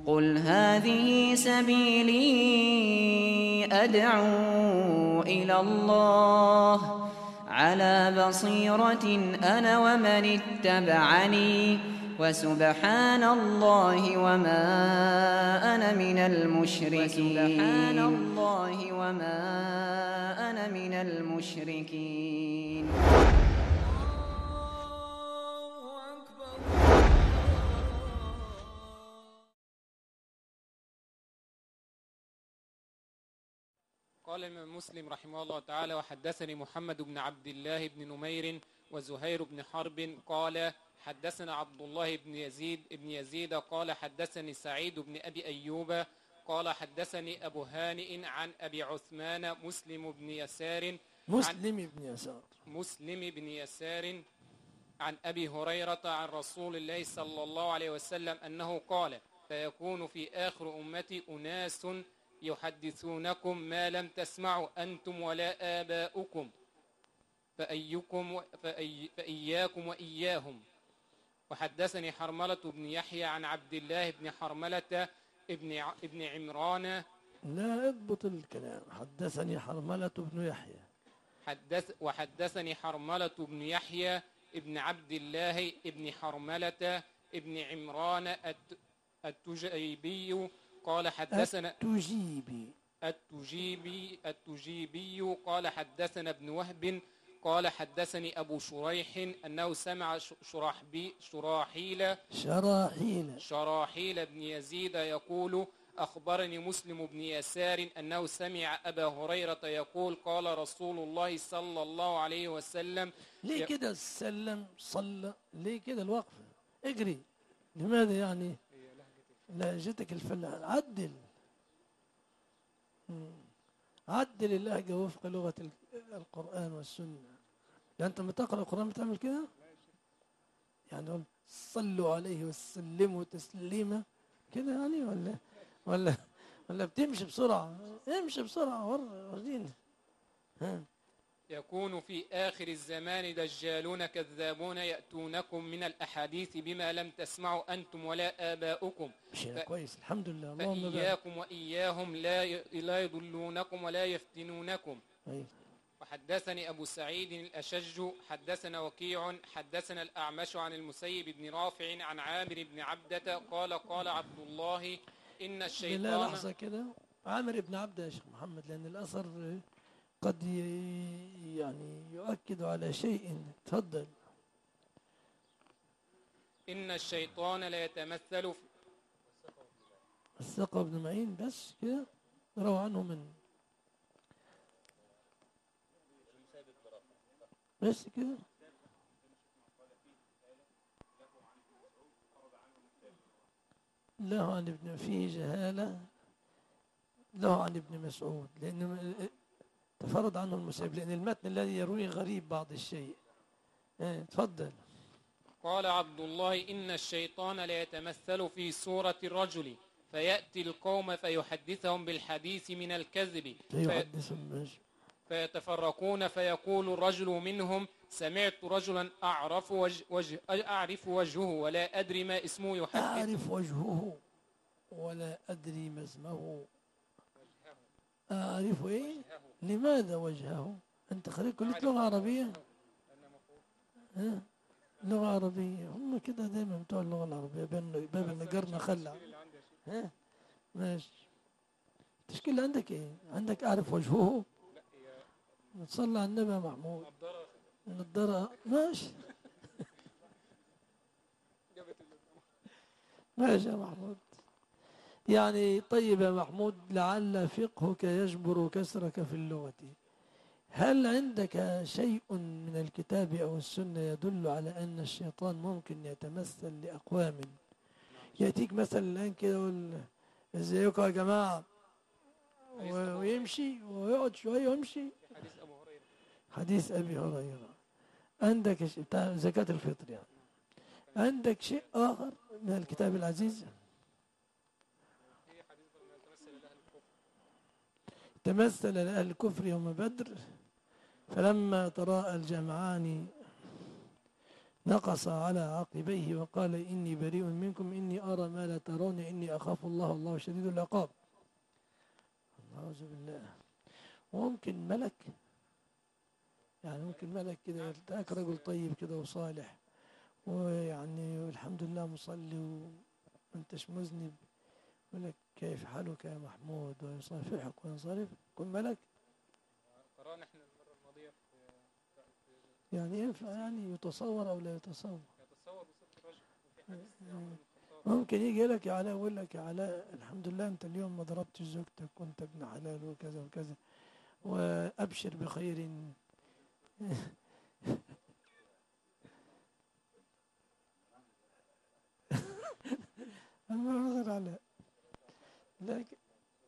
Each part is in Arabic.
قل هذه سبيلي أدعو إلى الله على بصيرة أنا ومن اتبعني وسبحان الله وما أنا من المشركين. قال الإمام مسلم رحمه الله تعالى: وحدثني محمد بن عبد الله بن نمير وزهير بن حرب قال حدثنا عبد الله بن يزيد قال حدثني سعيد بن أبي أيوب قال حدثني أبو هانئ عن أبي عثمان مسلم بن يسار عن أبي هريرة عن رسول الله صلى الله عليه وسلم أنه قال: فيكون في آخر أمتي أناس يحدثونكم ما لم تسمعوا أنتم ولا آباؤكم فإياكم وإياهم. وحدثني حرملة بن يحيى عن عبد الله بن حرملة ابن عمران. لا اضبط الكلام. حدثني حرملة بن يحيى. وحدثني حرملة بن يحيى ابن عبد الله ابن حرملة ابن عمران التجيبي قال حدثنا التجيبي قال حدثنا ابن وهب قال حدثني أبو شريح أنه سمع شراحيل بن يزيد يقول: أخبرني مسلم بن يسار أنه سمع أبا هريرة يقول: قال رسول الله صلى الله عليه وسلم. ليه كده السلم صلى؟ ليه كده الوقفة؟ اجري. لماذا يعني لهجتك الفلاح؟ عدل اللهجة وفق لغة القرآن والسنة. يعني أنت بتقرأ القرآن بتعمل كده؟ يعني صلوا عليه وسلموا تسليما كده يعني ولا بتمشي بسرعة؟ امشي بسرعة ورينا. يكون في آخر الزمان دجالون كذابون يأتونكم من الأحاديث بما لم تسمعوا أنتم ولا آباؤكم. كويس الحمد لله. فإياكم وإياهم لا يضلونكم ولا يفتنونكم. وحدثني أبو سعيد الأشج حدثنا وكيع حدثنا الأعمش عن المسيب بن رافع عن عامر بن عبدة قال قال عبد الله إن الشيطان. لا لحظة كده. عامر بن عبدة يا شيخ محمد، لأن الأثر قد يعني يؤكد على شيء. تفضل. إن الشيطان لا يتمثل في الثقة بن معين بس كده روى عنه من بس كده. له عن ابن فيه جهالة، له عن ابن مسعود لأنه تفرد عنه المسيب، لأن المتن الذي يرويه غريب بعض الشيء. تفضل. قال عبد الله: إن الشيطان لا يتمثل في صورة الرجل فيأتي القوم فيحدثهم بالحديث من الكذب فيتفرقون فيقول الرجل منهم: سمعت رجلا أعرف وجهه ولا أدري ما اسمه يحدث. أعرف وجهه ولا أدري ما اسمه. أعرف إيه؟ لماذا وجهه؟ أنت خريج كلية لغة عربية؟ لغة عربية. هم كده دايما بتوع اللغة العربية باب النجار خلع. ماشي. التشكيل عندك إيه؟ عندك أعرف وجهه؟ نتصلى على النبي يا محمود. النضارة ماشي. ماشي يا محمود. يعني طيب يا محمود، لعل فقهك يجبر كسرك في اللغة. هل عندك شيء من الكتاب أو السنة يدل على أن الشيطان ممكن يتمثل لأقوام؟ يأتيك مثلا الآن كده يقول: ازيكم يا جماعة، ويمشي ويقعد شوية ويمشي. حديث أبي هريرة. عندك بتاع زكاة الفطر يعني. عندك شيء آخر من الكتاب العزيز؟ تمثل لأهل الكفر يوم بدر فلما تراءى الجمعان نقص على عقبيه وقال: إني بريء منكم إني أرى ما لا ترون إني أخاف الله والله شديد العقاب. أعوذ بالله. وممكن ملك، يعني ممكن ملك كده يلتقاك رجل طيب كده وصالح، ويعني والحمد لله مصلي وانتش مذنب، يقول لك كيف حالك يا محمود ويصافحك وينصرف، يكون ملك. قرأنا احنا المرة الماضية يعني ينفع يعني يتصور أو لا يتصور؟ يتصور بصوت الرجل. وفي حديث عمر بن الخطاب ممكن يجي لك يا علاء يقول لك يا علاء الحمد لله أنت اليوم ما ضربتش زوجتك وأنت ابن حلال وكذا وكذا، وأبشر بخير. أنا غير علاء، لكن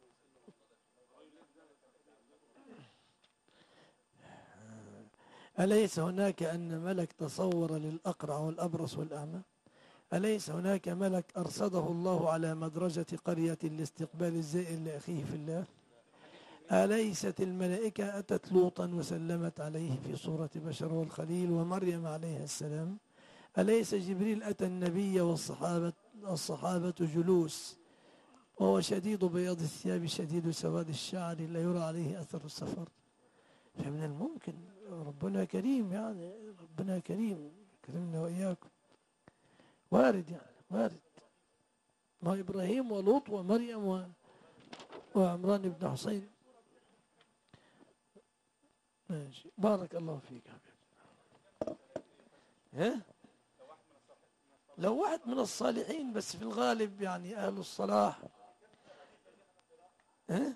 أليس هناك أن ملك تصور للأقرع والأبرص والأعمى؟ أليس هناك ملك أرصده الله على مدرجة قرية لاستقبال الزائر لأخيه في الله؟ أليست الملائكة أتت لوطا وسلمت عليه في صورة بشر والخليل ومريم عليها السلام؟ أليس جبريل أتى النبي والصحابة جلوس وهو شديد بياض الثياب شديد سواد الشعر لا يرى عليه أثر السفر؟ فمن الممكن، ربنا كريم، يعني ربنا كريم كرمنا وإياكم. وارد يعني وارد، ما إبراهيم ولوط ومريم وعمران بن حسين. ماشي، بارك الله فيك حبيبي. ها؟ لو واحد من الصالحين، بس في الغالب يعني أهل الصلاح. ها؟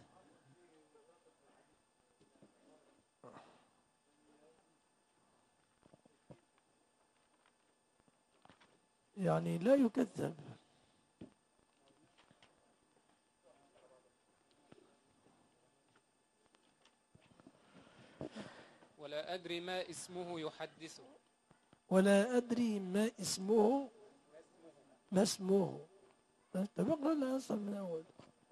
يعني لا يكذب. ولا أدري ما اسمه يحدثه. ولا أدري ما اسمه، ما اسمه. طب اقرأ لها أصلا من أول.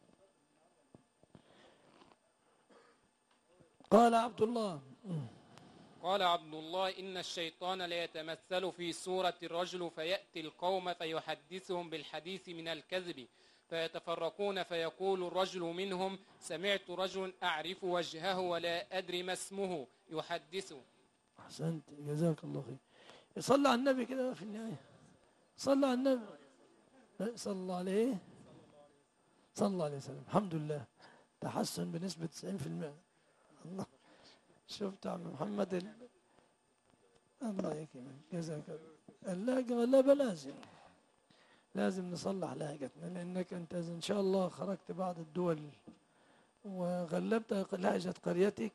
قال عبد الله قال عبد الله إن الشيطان ليتمثل في صورة الرجل فيأتي القوم فيحدثهم بالحديث من الكذب فيتفرقون فيقول الرجل منهم سمعت رجل أعرف وجهه ولا أدري ما اسمه يحدثه. أحسنت، جزاك الله خير. صلى على النبي كده في النهاية، صلى على النبي صلى الله عليه، صلى الله عليه وسلم. الحمد لله، تحسن بنسبة 90%. الله، شفت عم محمد الله يكرمك، جزاك الله. اللهجة غلابة، لازم نصلح لهجتنا، لأنك أنت إن شاء الله خرجت بعض الدول وغلبت لهجة قريتك،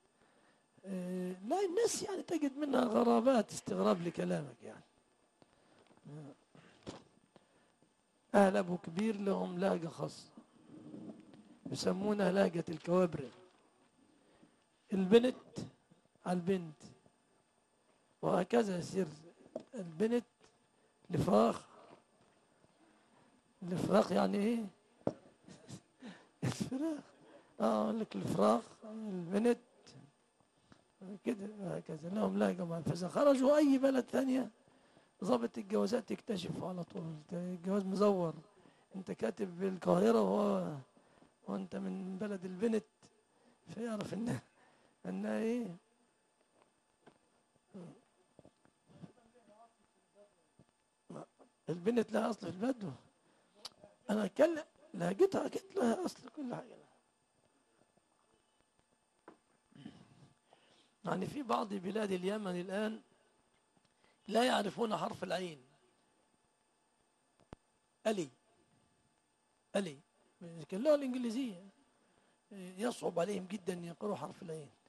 لا الناس يعني تجد منها غرابات، استغراب لكلامك يعني. أهل أبو كبير لهم لهجة خاصة يسمونها لهجة الكوابري. البنت على البنت، وهكذا يصير البنت الفراخ. الفراخ يعني ايه؟ الفراخ، اقول لك الفراخ، البنت كده، هكذا لهم لهجة معينة. فإذا خرجوا أي بلد ثانية ضابط الجوازات يكتشف على طول الجواز مزور، أنت كاتب بالقاهرة وأنت من بلد البنت، فيعرف إنها إيه. البنت لها أصل في البدو، أنا أتكلم لهجتها أكيد لها أصل كل حاجة. يعني في بعض بلاد اليمن الآن لا يعرفون حرف العين. ألي كاللغة الإنجليزية يصعب عليهم جدا أن يقرأوا حرف العين.